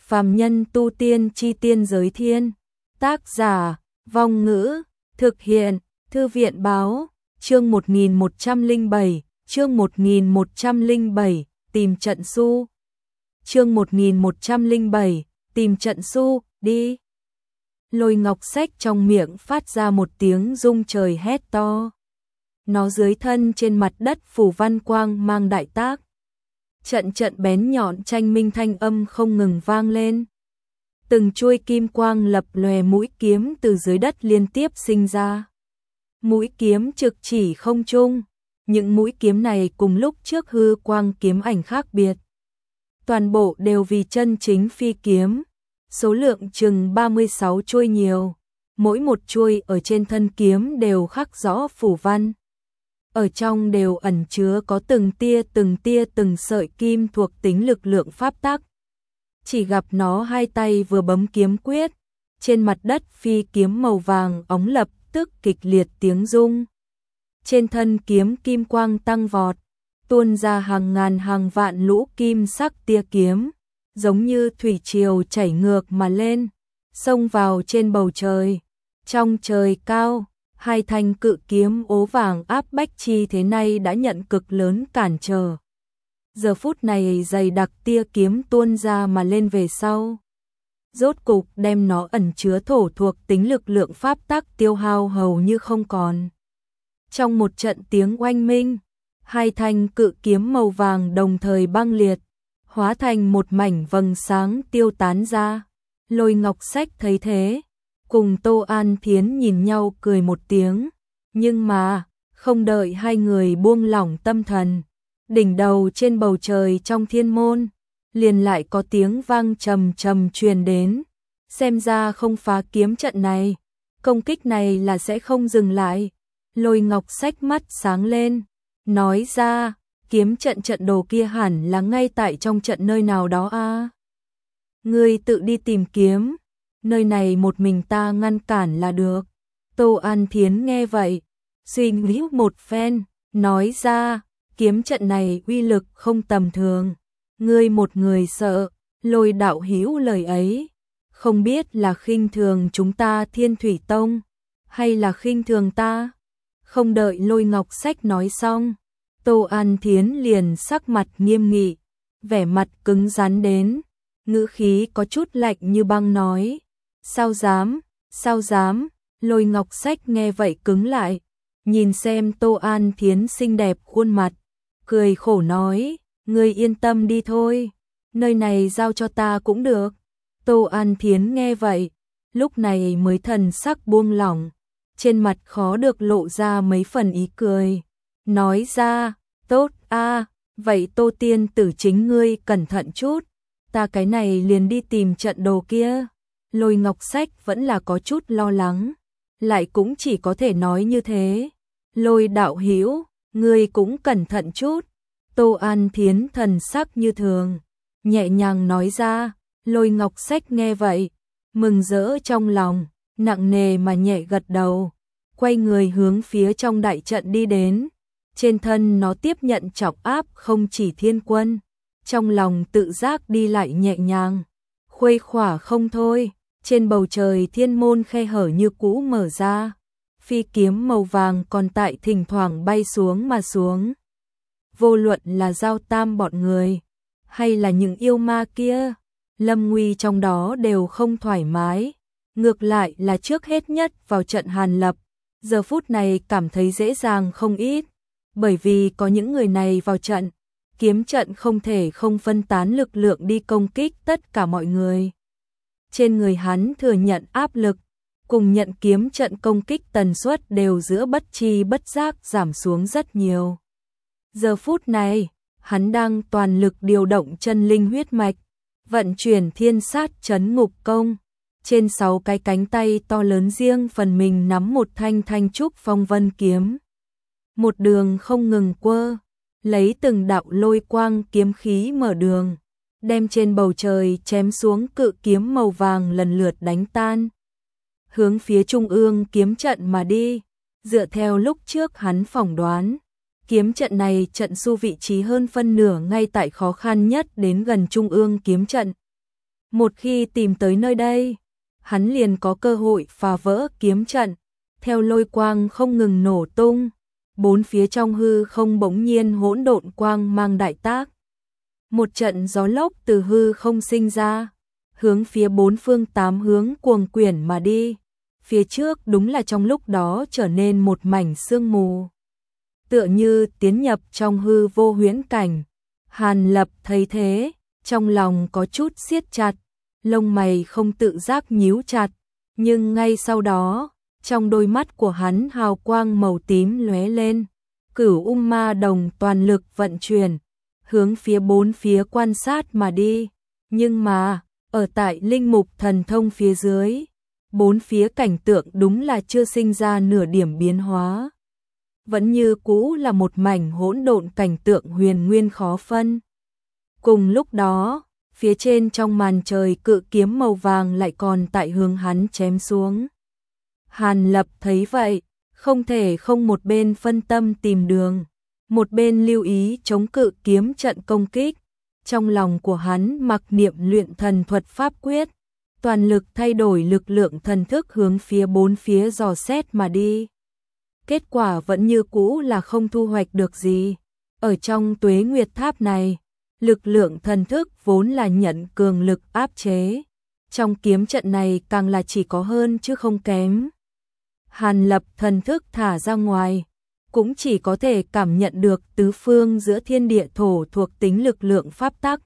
Phàm nhân tu tiên chi tiên giới thiên. Tác giả, Vong Ngữ, thực hiện, Thư viện báo, chương 1107, chương 1107, tìm trận su. Chương 1107, tìm trận su, đi. Lôi Ngọc Sách trong miệng phát ra một tiếng rung trời hét to. Nó dưới thân trên mặt đất phủ văn quang mang đại tác. Trận trận bén nhọn tranh minh thanh âm không ngừng vang lên. Từng chuôi kim quang lập lòe mũi kiếm từ dưới đất liên tiếp sinh ra. Mũi kiếm trực chỉ không trung, những mũi kiếm này cùng lúc trước hư quang kiếm ảnh khác biệt. Toàn bộ đều vì chân chính phi kiếm, số lượng chừng 36 chuôi nhiều, mỗi một chuôi ở trên thân kiếm đều khắc rõ phủ văn. Ở trong đều ẩn chứa có từng tia từng sợi kim thuộc tính lực lượng pháp tắc. Chỉ gặp nó hai tay vừa bấm kiếm quyết, trên mặt đất phi kiếm màu vàng óng lập tức kịch liệt tiếng rung. Trên thân kiếm kim quang tăng vọt, tuôn ra hàng ngàn hàng vạn lũ kim sắc tia kiếm, giống như thủy triều chảy ngược mà lên, xông vào trên bầu trời. Trong trời cao, hai thanh cự kiếm ố vàng áp bách chi thế này đã nhận cực lớn cản trở. Giờ phút này dày đặc tia kiếm tuôn ra mà lên về sau. Rốt cục đem nó ẩn chứa thổ thuộc tính lực lượng pháp tắc tiêu hao hầu như không còn. Trong một trận tiếng oanh minh, hai thanh cự kiếm màu vàng đồng thời băng liệt, hóa thành một mảnh vầng sáng tiêu tán ra. Lôi Ngọc Sách thấy thế, cùng Tô An Thiến nhìn nhau cười một tiếng, nhưng mà, không đợi hai người buông lỏng tâm thần, đỉnh đầu trên bầu trời trong thiên môn, liền lại có tiếng vang trầm trầm truyền đến, xem ra không phá kiếm trận này, công kích này là sẽ không dừng lại. Lôi Ngọc Sách mắt sáng lên, nói ra, kiếm trận trận đồ kia hẳn là ngay tại trong trận nơi nào đó a. Ngươi tự đi tìm kiếm, nơi này một mình ta ngăn cản là được. Tô An Thiến nghe vậy, suy nghĩ một phen, nói ra, kiếm trận này uy lực không tầm thường, ngươi một người sợ. Lôi đạo hữu lời ấy, không biết là khinh thường chúng ta Thiên Thủy Tông, hay là khinh thường ta. Không đợi Lôi Ngọc Sách nói xong, Tô An Thiến liền sắc mặt nghiêm nghị, vẻ mặt cứng rắn đến, ngữ khí có chút lạnh như băng nói, sao dám. Lôi Ngọc Sách nghe vậy cứng lại, nhìn xem Tô An Thiến xinh đẹp khuôn mặt, cười khổ nói, ngươi yên tâm đi thôi, nơi này giao cho ta cũng được. Tô An Thiến nghe vậy, lúc này mới thần sắc buông lỏng, trên mặt khó được lộ ra mấy phần ý cười, nói ra, tốt a, vậy Tô tiên tử chính ngươi cẩn thận chút, ta cái này liền đi tìm trận đồ kia. Lôi Ngọc Sách vẫn là có chút lo lắng, lại cũng chỉ có thể nói như thế. Lôi đạo hữu, ngươi cũng cẩn thận chút. Tô An Thiến thần sắc như thường, nhẹ nhàng nói ra. Lôi Ngọc Sách nghe vậy, mừng rỡ trong lòng, nặng nề mà nhẹ gật đầu, quay người hướng phía trong đại trận đi đến. Trên thân nó tiếp nhận trọng áp không chỉ thiên quân, trong lòng tự giác đi lại nhẹ nhàng, khuây khỏa không thôi. Trên bầu trời thiên môn khe hở như cũ mở ra, phi kiếm màu vàng còn tại thỉnh thoảng bay xuống mà xuống. Vô luận là Giao Tam bọn người, hay là những yêu ma kia, lâm nguy trong đó đều không thoải mái. Ngược lại là trước hết nhất vào trận Hàn Lập, giờ phút này cảm thấy dễ dàng không ít, bởi vì có những người này vào trận, kiếm trận không thể không phân tán lực lượng đi công kích tất cả mọi người. Trên người hắn thừa nhận áp lực, cùng nhận kiếm trận công kích tần suất đều giữa bất chi bất giác giảm xuống rất nhiều. Giờ phút này, hắn đang toàn lực điều động chân linh huyết mạch, vận chuyển thiên sát chấn ngục công. Trên 6 cái cánh tay to lớn riêng phần mình nắm một thanh thanh trúc phong vân kiếm. Một đường không ngừng quơ, lấy từng đạo lôi quang kiếm khí mở đường, đem trên bầu trời chém xuống cự kiếm màu vàng lần lượt đánh tan. Hướng phía trung ương kiếm trận mà đi, dựa theo lúc trước hắn phỏng đoán, kiếm trận này trận su vị trí hơn phân nửa ngay tại khó khăn nhất đến gần trung ương kiếm trận. Một khi tìm tới nơi đây, hắn liền có cơ hội phá vỡ kiếm trận, theo lôi quang không ngừng nổ tung, bốn phía trong hư không bỗng nhiên hỗn độn quang mang đại tác. Một trận gió lốc từ hư không sinh ra, hướng phía bốn phương tám hướng cuồng quyển mà đi. Phía trước đúng là trong lúc đó trở nên một mảnh sương mù, tựa như tiến nhập trong hư vô huyễn cảnh. Hàn Lập thấy thế, trong lòng có chút siết chặt, lông mày không tự giác nhíu chặt, nhưng ngay sau đó, trong đôi mắt của hắn hào quang màu tím lóe lên, Cửu Ma Đồng toàn lực vận chuyển, hướng phía bốn phía quan sát mà đi. Nhưng mà, ở tại linh mục thần thông phía dưới, bốn phía cảnh tượng đúng là chưa sinh ra nửa điểm biến hóa. Vẫn như cũ là một mảnh hỗn độn cảnh tượng huyền nguyên khó phân. Cùng lúc đó, phía trên trong màn trời cự kiếm màu vàng lại còn tại hướng hắn chém xuống. Hàn Lập thấy vậy, không thể không một bên phân tâm tìm đường, một bên lưu ý chống cự kiếm trận công kích. Trong lòng của hắn mặc niệm luyện thần thuật pháp quyết, toàn lực thay đổi lực lượng thần thức hướng phía bốn phía dò xét mà đi. Kết quả vẫn như cũ là không thu hoạch được gì. Ở trong Tuế Nguyệt Tháp này, lực lượng thần thức vốn là nhận cường lực áp chế. Trong kiếm trận này càng là chỉ có hơn chứ không kém. Hàn Lập thần thức thả ra ngoài, cũng chỉ có thể cảm nhận được tứ phương giữa thiên địa thổ thuộc tính lực lượng pháp tắc.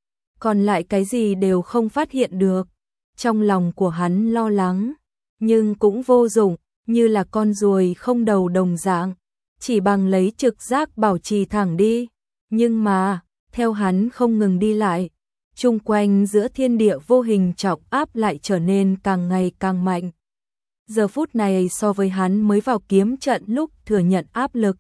Còn lại cái gì đều không phát hiện được. Trong lòng của hắn lo lắng, nhưng cũng vô dụng, như là con ruồi không đầu đồng dạng, chỉ bằng lấy trực giác bảo trì thẳng đi. Nhưng mà, theo hắn không ngừng đi lại, chung quanh giữa thiên địa vô hình trọng áp lại trở nên càng ngày càng mạnh. Giờ phút này so với hắn mới vào kiếm trận lúc thừa nhận áp lực,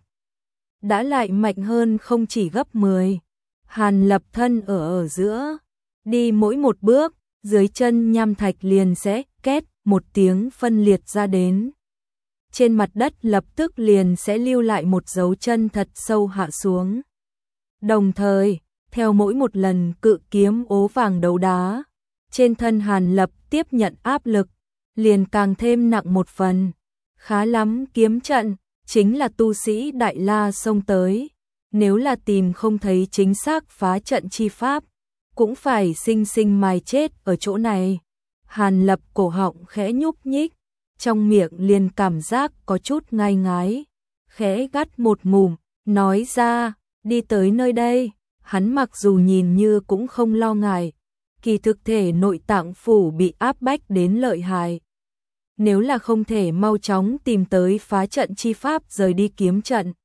đã lại mạnh hơn không chỉ gấp 10. Hàn Lập thân ở giữa, đi mỗi một bước, dưới chân nham thạch liền sẽ két một tiếng phân liệt ra đến. Trên mặt đất lập tức liền sẽ lưu lại một dấu chân thật sâu hạ xuống. Đồng thời, theo mỗi một lần cự kiếm ố vàng đấu đá, trên thân Hàn Lập tiếp nhận áp lực, liền càng thêm nặng một phần. Khá lắm, kiếm trận, chính là tu sĩ Đại La xông tới. Nếu là tìm không thấy chính xác phá trận chi pháp, cũng phải sinh sinh mài chết ở chỗ này. Hàn Lập cổ họng khẽ nhúc nhích, trong miệng liền cảm giác có chút ngai ngái. Khẽ gắt một ngụm, nói ra, đi tới nơi đây, hắn mặc dù nhìn như cũng không lo ngại, kỳ thực thể nội tạng phủ bị áp bách đến lợi hại. Nếu là không thể mau chóng tìm tới phá trận chi pháp rời đi kiếm trận,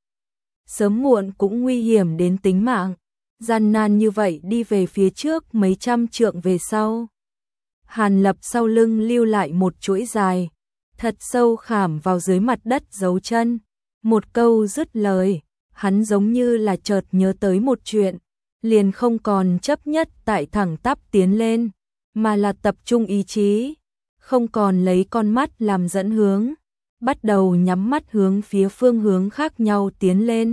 sớm muộn cũng nguy hiểm đến tính mạng. Gian nan như vậy đi về phía trước mấy trăm trượng về sau. Hàn Lập sau lưng lưu lại một chuỗi dài, thật sâu khảm vào dưới mặt đất dấu chân. Một câu dứt lời, hắn giống như là chợt nhớ tới một chuyện, liền không còn chấp nhất tại thẳng tắp tiến lên, mà là tập trung ý chí, không còn lấy con mắt làm dẫn hướng, bắt đầu nhắm mắt hướng phía phương hướng khác nhau tiến lên.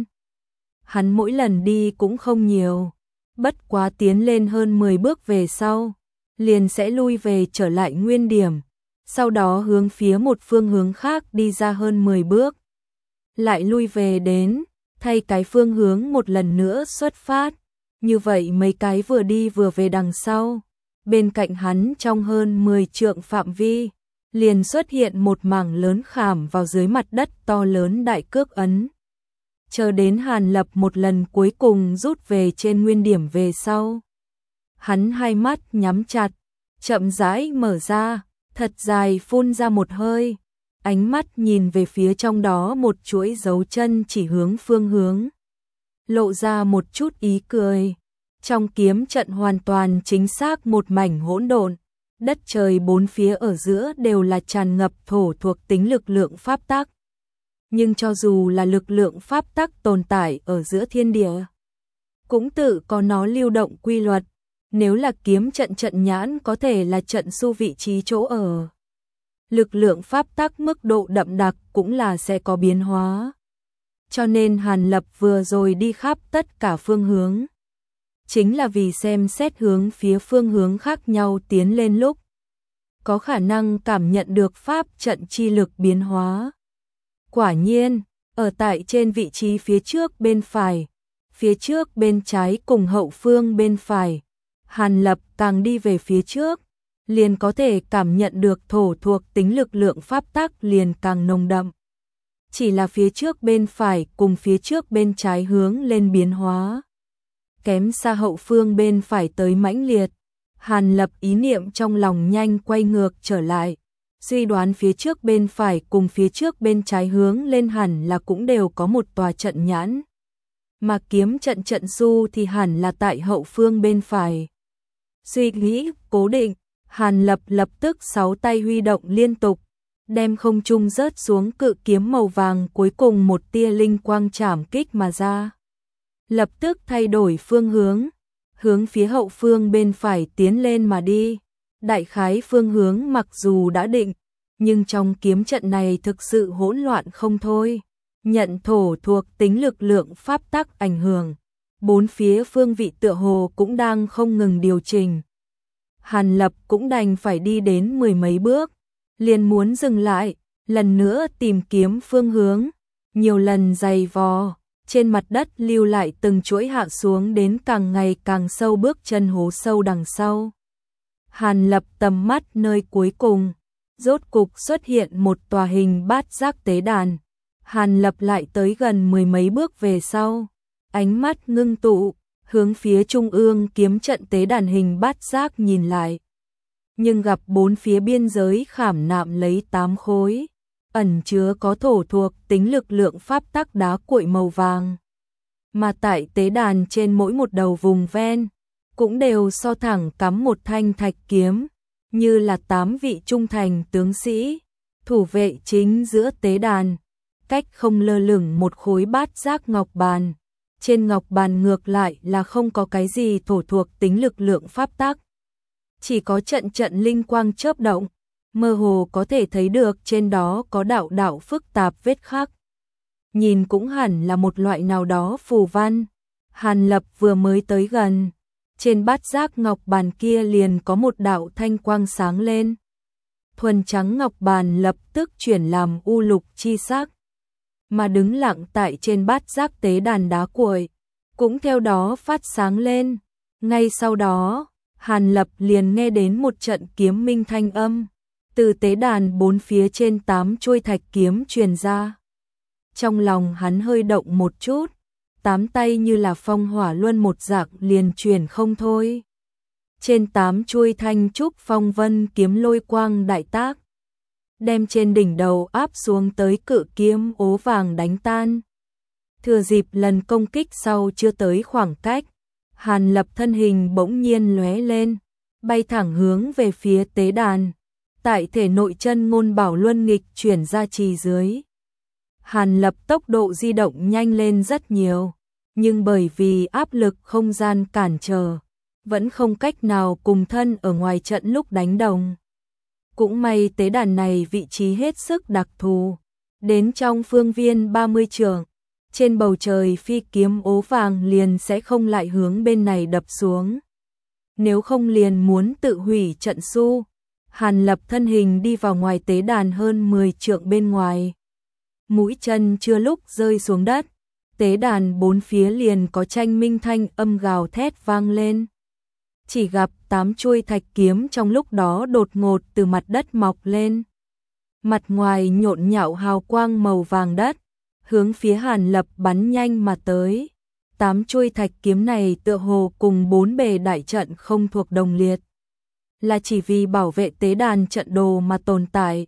Hắn mỗi lần đi cũng không nhiều, bất quá tiến lên hơn 10 bước về sau, liền sẽ lui về trở lại nguyên điểm, sau đó hướng phía một phương hướng khác đi ra hơn 10 bước, lại lui về đến, thay cái phương hướng một lần nữa xuất phát. Như vậy mấy cái vừa đi vừa về đằng sau, bên cạnh hắn trong hơn 10 trượng phạm vi, liền xuất hiện một mảng lớn khảm vào dưới mặt đất to lớn đại cước ấn. Chờ đến Hàn Lập một lần cuối cùng rút về trên nguyên điểm về sau, hắn hai mắt nhắm chặt, chậm rãi mở ra, thật dài phun ra một hơi, ánh mắt nhìn về phía trong đó một chuỗi dấu chân chỉ hướng phương hướng, lộ ra một chút ý cười. Trong kiếm trận hoàn toàn chính xác một mảnh hỗn độn, đất trời bốn phía ở giữa đều là tràn ngập thổ thuộc tính lực lượng pháp tắc. Nhưng cho dù là lực lượng pháp tắc tồn tại ở giữa thiên địa, cũng tự có nó lưu động quy luật. Nếu là kiếm trận trận nhãn có thể là trận su vị trí chỗ ở. Lực lượng pháp tắc mức độ đậm đặc cũng là sẽ có biến hóa. Cho nên Hàn Lập vừa rồi đi khắp tất cả phương hướng, chính là vì xem xét hướng phía phương hướng khác nhau tiến lên lúc có khả năng cảm nhận được pháp trận chi lực biến hóa. Quả nhiên, ở tại trên vị trí phía trước bên phải, phía trước bên trái cùng hậu phương bên phải, Hàn Lập càng đi về phía trước, liền có thể cảm nhận được thổ thuộc tính lực lượng pháp tắc liền càng nồng đậm. Chỉ là phía trước bên phải cùng phía trước bên trái hướng lên biến hóa, kém xa hậu phương bên phải tới mãnh liệt. Hàn Lập ý niệm trong lòng nhanh quay ngược trở lại, suy đoán phía trước bên phải cùng phía trước bên trái hướng lên hẳn là cũng đều có một tòa trận nhãn. Mà kiếm trận trận du thì hẳn là tại hậu phương bên phải. Suy nghĩ cố định, Hàn Lập lập tức 6 tay huy động liên tục, đem không trung rớt xuống cự kiếm màu vàng cuối cùng một tia linh quang chảm kích mà ra. Lập tức thay đổi phương hướng phía hậu phương bên phải tiến lên mà đi. Đại khái phương hướng mặc dù đã định, nhưng trong kiếm trận này thực sự hỗn loạn không thôi. Nhận thổ thuộc tính lực lượng pháp tắc ảnh hưởng, bốn phía phương vị tựa hồ cũng đang không ngừng điều chỉnh. Hàn Lập cũng đành phải đi đến 10 mấy bước, liền muốn dừng lại, lần nữa tìm kiếm phương hướng, nhiều lần giày vò, trên mặt đất lưu lại từng chuỗi hạ xuống đến càng ngày càng sâu bước chân hố sâu đằng sau. Hàn Lập tầm mắt nơi cuối cùng, rốt cục xuất hiện một tòa hình bát giác tế đàn. Hàn Lập lại tới gần 10 mấy bước về sau, ánh mắt ngưng tụ, hướng phía trung ương kiếm trận tế đàn hình bát giác nhìn lại. Nhưng gặp bốn phía biên giới khảm nạm lấy 8 khối, ẩn chứa có thổ thuộc tính lực lượng pháp tắc đá cuội màu vàng. Mà tại tế đàn trên mỗi một đầu vùng ven, cũng đều so thẳng cắm một thanh thạch kiếm, như là 8 vị trung thành tướng sĩ, thủ vệ chính giữa tế đàn. Cách không lơ lửng một khối bát giác ngọc bàn. Trên ngọc bàn ngược lại là không có cái gì thổ thuộc tính lực lượng pháp tắc. Chỉ có trận trận linh quang chớp động, mơ hồ có thể thấy được trên đó có đạo đạo phức tạp vết khắc. Nhìn cũng hẳn là một loại nào đó phù văn. Hàn Lập vừa mới tới gần, trên bát giác ngọc bàn kia liền có một đạo thanh quang sáng lên. Thuần trắng ngọc bàn lập tức chuyển làm u lục chi sắc. Mà đứng lặng tại trên bát giác tế đàn đá cuội, cũng theo đó phát sáng lên. Ngay sau đó, Hàn Lập liền nghe đến một trận kiếm minh thanh âm, từ tế đàn bốn phía trên 8 chuôi thạch kiếm truyền ra. Trong lòng hắn hơi động một chút, 8 tay như là phong hỏa luân một dạng liền truyền không thôi. Trên 8 chuôi thanh trúc phong vân kiếm lôi quang đại tác, đem trên đỉnh đầu áp xuống tới cự kiếm ố vàng đánh tan. Thừa dịp lần công kích sau chưa tới khoảng cách, Hàn Lập thân hình bỗng nhiên lóe lên, bay thẳng hướng về phía tế đàn. Tại thể nội chân ngôn bảo luân nghịch chuyển ra trì dưới, Hàn Lập tốc độ di động nhanh lên rất nhiều, nhưng bởi vì áp lực không gian cản trở, vẫn không cách nào cùng thân ở ngoài trận lúc đánh đồng. Cũng may tế đàn này vị trí hết sức đặc thù, đến trong phương viên 30 trượng, trên bầu trời phi kiếm ố vàng liền sẽ không lại hướng bên này đập xuống. Nếu không liền muốn tự hủy trận su. Hàn Lập thân hình đi vào ngoài tế đàn hơn 10 trượng bên ngoài. Mũi chân chưa lúc rơi xuống đất, tế đàn bốn phía liền có tranh minh thanh âm gào thét vang lên. Chỉ gặp 8 chuôi thạch kiếm trong lúc đó đột ngột từ mặt đất mọc lên. Mặt ngoài nhộn nhạo hào quang màu vàng đất, hướng phía Hàn Lập bắn nhanh mà tới. 8 chuôi thạch kiếm này tựa hồ cùng 4 bề đại trận không thuộc đồng liệt, là chỉ vì bảo vệ tế đàn trận đồ mà tồn tại.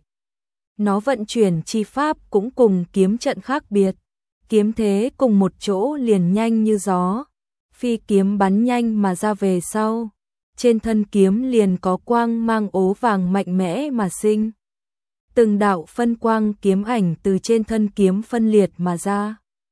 Nó vận chuyển chi pháp cũng cùng kiếm trận khác biệt, kiếm thế cùng một chỗ liền nhanh như gió. Phi kiếm bắn nhanh mà ra về sau, trên thân kiếm liền có quang mang ố vàng mạnh mẽ mà sinh. Từng đạo phân quang kiếm ảnh từ trên thân kiếm phân liệt mà ra.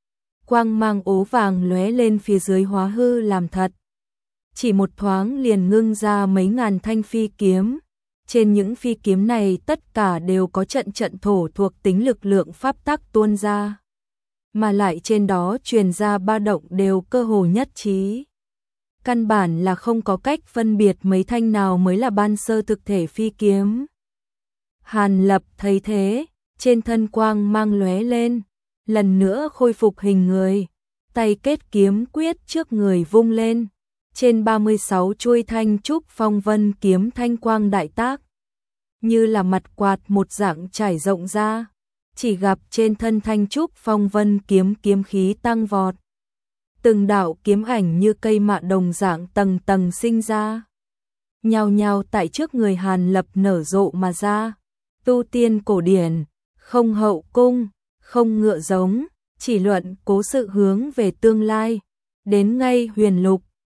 Quang mang ố vàng lóe lên phía dưới hóa hư làm thật. Chỉ một thoáng liền ngưng ra mấy ngàn thanh phi kiếm. Trên những phi kiếm này tất cả đều có trận trận thổ thuộc tính lực lượng pháp tắc tuôn ra. Mà lại trên đó truyền ra ba động đều cơ hồ nhất trí. căn bản là không có cách phân biệt mấy thanh nào mới là ban sơ thực thể phi kiếm. Hàn Lập thấy thế, trên thân quang mang lóe lên, lần nữa khôi phục hình người, tay kết kiếm quyết trước người vung lên, trên 36 chuôi thanh trúc phong vân kiếm thanh quang đại tác, như là mặt quạt một dạng trải rộng ra, chỉ gặp trên thân thanh trúc phong vân kiếm kiếm khí tăng vọt. Từng đạo kiếm ảnh như cây mạ đồng dạng tầng tầng sinh ra, nhao nhao tại trước người Hàn Lập nở rộ mà ra. Tu tiên cổ điển, không hậu cung, không ngựa giống, chỉ luận cố sự hướng về tương lai, đến ngay huyền lục,